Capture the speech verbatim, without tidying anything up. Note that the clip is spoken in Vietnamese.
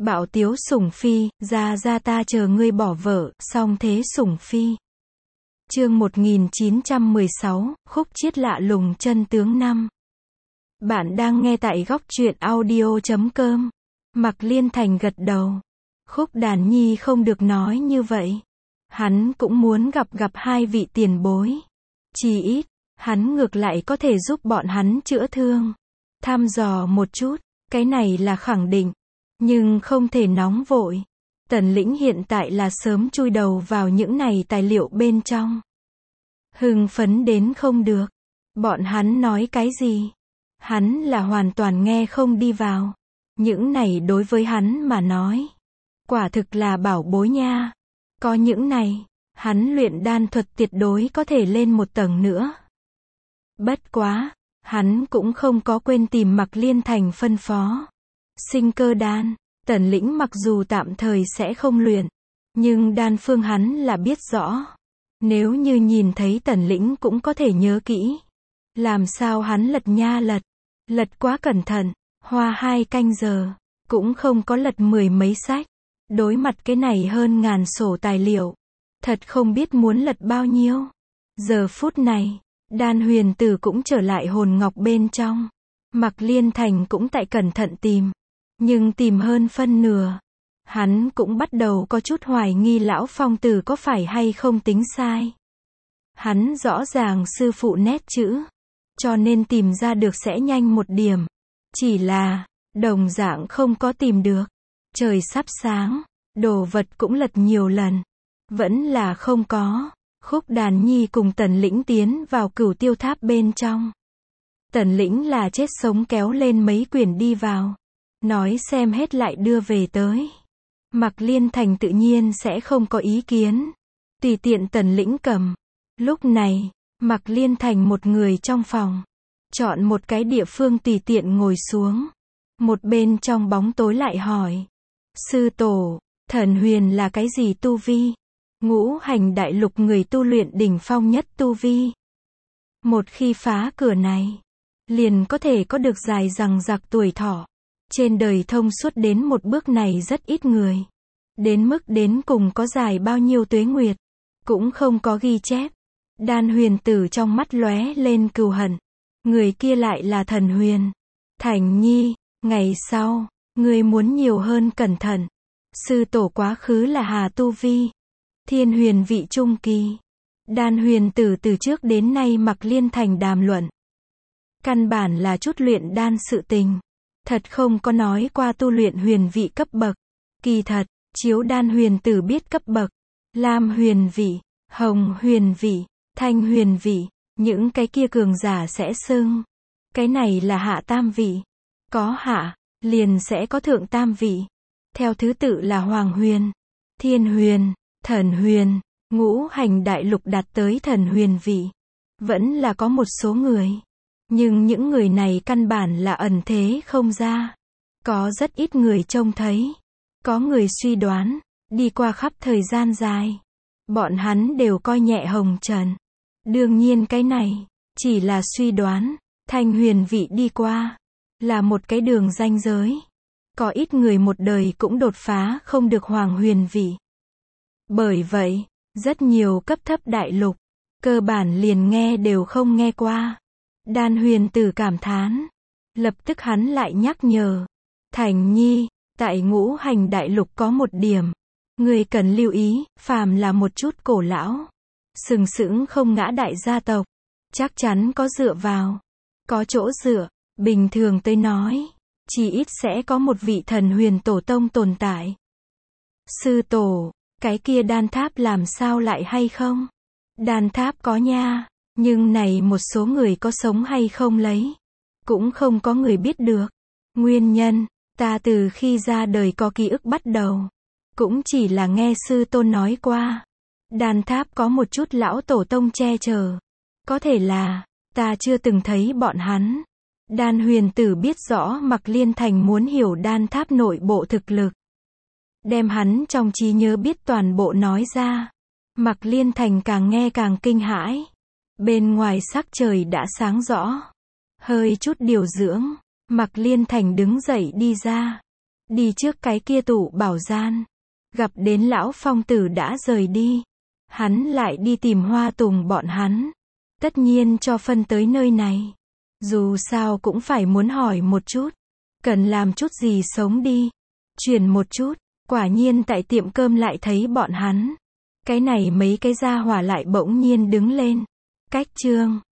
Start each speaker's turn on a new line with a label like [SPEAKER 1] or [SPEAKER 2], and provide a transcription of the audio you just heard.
[SPEAKER 1] Bạo tiếu sủng phi, ra ra ta chờ ngươi bỏ vợ, song thế sủng phi. Chương một nghìn chín trăm mười sáu, khúc chiết lạ lùng chân tướng năm. Bạn đang nghe tại góc truyện audio chấm com. Mạc Liên Thành gật đầu. Khúc Đàn Nhi không được nói như vậy. Hắn cũng muốn gặp gặp hai vị tiền bối. Chỉ ít, hắn ngược lại có thể giúp bọn hắn chữa thương. Thăm dò một chút, cái này là khẳng định. Nhưng không thể nóng vội. Tần Lĩnh hiện tại là sớm chui đầu vào những này tài liệu bên trong. Hưng phấn đến không được. Bọn hắn nói cái gì? Hắn là hoàn toàn nghe không đi vào. Những này đối với hắn mà nói. Quả thực là bảo bối nha. Có những này, hắn luyện đan thuật tuyệt đối có thể lên một tầng nữa. Bất quá, hắn cũng không có quên tìm Mạc Liên Thành phân phó. Sinh cơ đan, Tần Lĩnh mặc dù tạm thời sẽ không luyện, nhưng đan phương hắn là biết rõ. Nếu như nhìn thấy Tần Lĩnh cũng có thể nhớ kỹ. Làm sao hắn lật nha lật, lật quá cẩn thận, hoa hai canh giờ, cũng không có lật mười mấy sách. Đối mặt cái này hơn ngàn sổ tài liệu, thật không biết muốn lật bao nhiêu. Giờ phút này, Đan Huyền Tử cũng trở lại hồn ngọc bên trong. Mạc Liên Thành cũng tại cẩn thận tìm. Nhưng tìm hơn phân nửa, hắn cũng bắt đầu có chút hoài nghi lão phong tử có phải hay không tính sai. Hắn rõ ràng sư phụ nét chữ, cho nên tìm ra được sẽ nhanh một điểm. Chỉ là, đồng dạng không có tìm được. Trời sắp sáng, đồ vật cũng lật nhiều lần. Vẫn là không có. Khúc Đàn Nhi cùng Tần Lĩnh tiến vào Cửu Tiêu Tháp bên trong. Tần Lĩnh là chết sống kéo lên mấy quyển đi vào. Nói xem hết lại đưa về tới. Mạc Liên Thành tự nhiên sẽ không có ý kiến. Tùy tiện Tần Lĩnh cầm. Lúc này, Mạc Liên Thành một người trong phòng. Chọn một cái địa phương tùy tiện ngồi xuống. Một bên trong bóng tối lại hỏi. Sư tổ, Thần Huyền là cái gì tu vi? Ngũ hành đại lục người tu luyện đỉnh phong nhất tu vi. Một khi phá cửa này, liền có thể có được dài dằng dặc tuổi thọ. Trên đời thông suốt đến một bước này rất ít người. Đến mức đến cùng có dài bao nhiêu tuế nguyệt, cũng không có ghi chép. Đan Huyền Tử trong mắt lóe lên cừu hận. Người kia lại là Thần Huyền. Thành Nhi, ngày sau, ngươi muốn nhiều hơn cẩn thận. Sư tổ quá khứ là Hà tu vi. Thiên huyền vị trung kỳ. Đan Huyền Tử từ trước đến nay Mạc Liên Thành đàm luận. Căn bản là chút luyện đan sự tình. Thật không có nói qua tu luyện huyền vị cấp bậc. Kỳ thật, chiếu Đan Huyền Tử biết cấp bậc. Lam huyền vị, hồng huyền vị, thanh huyền vị. Những cái kia cường giả sẽ xưng. Cái này là hạ tam vị. Có hạ, liền sẽ có thượng tam vị. Theo thứ tự là Hoàng huyền, Thiên huyền, Thần huyền. Ngũ hành đại lục đạt tới Thần huyền vị. Vẫn là có một số người. Nhưng những người này căn bản là ẩn thế không ra. Có rất ít người trông thấy. Có người suy đoán. Đi qua khắp thời gian dài. Bọn hắn đều coi nhẹ hồng trần. Đương nhiên cái này, chỉ là suy đoán. Thanh huyền vị đi qua. Là một cái đường ranh giới. Có ít người một đời cũng đột phá không được hoàng huyền vị. Bởi vậy, rất nhiều cấp thấp đại lục. Cơ bản liền nghe đều không nghe qua. Đan Huyền Tử cảm thán. Lập tức hắn lại nhắc nhở. Thành Nhi, tại ngũ hành đại lục có một điểm. Người cần lưu ý, phàm là một chút cổ lão. Sừng sững không ngã đại gia tộc. Chắc chắn có dựa vào. Có chỗ dựa. Bình thường tới nói. Chỉ ít sẽ có một vị thần huyền tổ tông tồn tại. Sư tổ, cái kia đan tháp làm sao lại hay không? Đan tháp có nha. Nhưng này một số người có sống hay không lấy. Cũng không có người biết được. Nguyên nhân, ta từ khi ra đời có ký ức bắt đầu. Cũng chỉ là nghe sư tôn nói qua. Đan tháp có một chút lão tổ tông che chở. Có thể là, ta chưa từng thấy bọn hắn. Đan Huyền Tử biết rõ Mạc Liên Thành muốn hiểu đan tháp nội bộ thực lực. Đem hắn trong trí nhớ biết toàn bộ nói ra. Mạc Liên Thành càng nghe càng kinh hãi. Bên ngoài sắc trời đã sáng rõ. Hơi chút điều dưỡng, Mạc Liên Thành đứng dậy đi ra. Đi trước cái kia tủ bảo gian. Gặp đến lão phong tử đã rời đi. Hắn lại đi tìm Hoa Tùng bọn hắn. Tất nhiên cho phân tới nơi này. Dù sao cũng phải muốn hỏi một chút. Cần làm chút gì sống đi. Chuyển một chút. Quả nhiên tại tiệm cơm lại thấy bọn hắn. Cái này mấy cái gia hỏa lại bỗng nhiên đứng lên. Cách Trương